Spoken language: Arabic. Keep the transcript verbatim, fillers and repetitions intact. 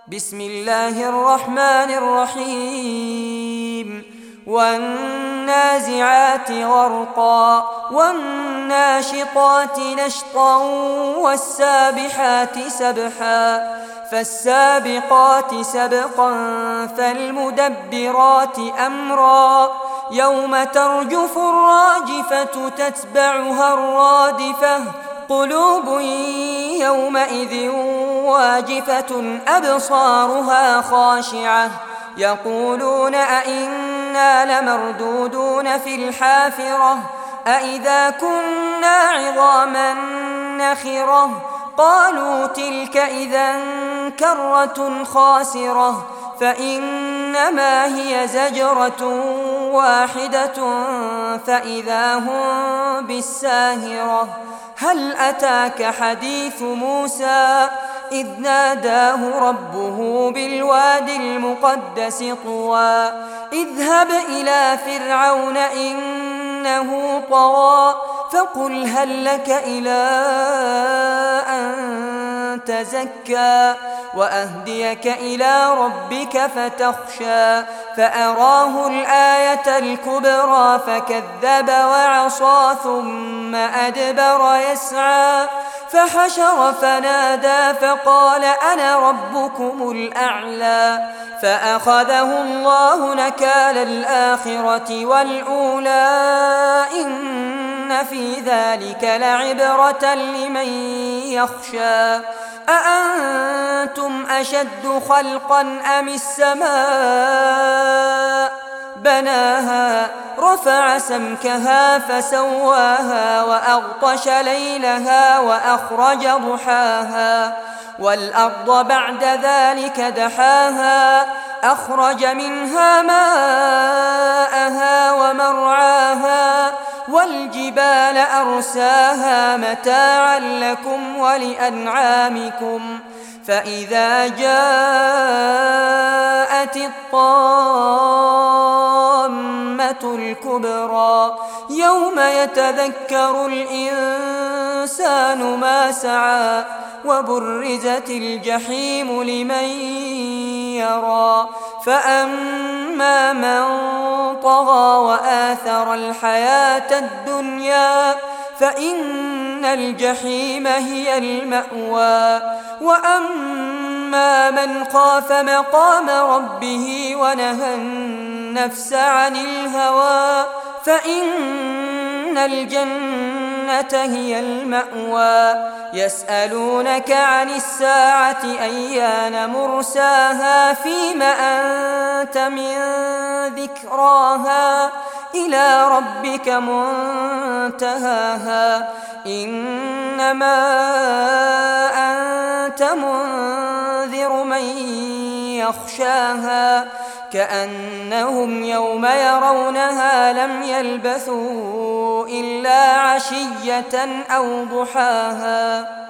بسم الله الرحمن الرحيم والنازعات غرقا والناشطات نشطا والسابحات سبحا فالسابقات سبقا فالمدبرات أمرا يوم ترجف الراجفة تتبعها الرادفة قلوب يومئذ واجفة أبصارها خاشعة يقولون أئنا لمردودون في الحافرة أئذا كنا عظاما نخرة قالوا تلك إذا كرة خاسرة فإنما هي زجرة واحدة فإذا هم بالساهرة هل أتاك حديث موسى إذ ناداه ربه بالوادي المقدس طوى اذهب إلى فرعون إنه طغى فقل هل لك إلى أن تزكى وأهديك إلى ربك فتخشى فأراه الآية الكبرى فكذب وعصى ثم أدبر يسعى فحشر فنادى فقال أنا ربكم الأعلى فأخذه الله نكال الآخرة والأولى إن في ذلك لعبرة لمن يخشى أأنتم أشد خلقا أم السماء بناها رفع سمكها فسواها وأغطش ليلها وأخرج ضحاها والأرض بعد ذلك دحاها أخرج منها ماءها ومرعاها والجبال أرساها متاعا لكم ولأنعامكم فإذا جاءت الطامة الكبرى يوم يتذكر الإنسان ما سعى وبرزت الجحيم لمن يرى فأما من طغى وآثر الحياة الدنيا فإن الجحيم هي المأوى وأما من خاف مقام ربه ونهى النفس عن الهوى فإن الجنة هي المأوى يسألونك عن الساعة أيان مرساها فيم أنت من ذكراها إلى ربك منتهاها إنما أنت منذر من يخشاها كأنهم يوم يرونها لم يلبثوا إلا عشية أو ضحاها.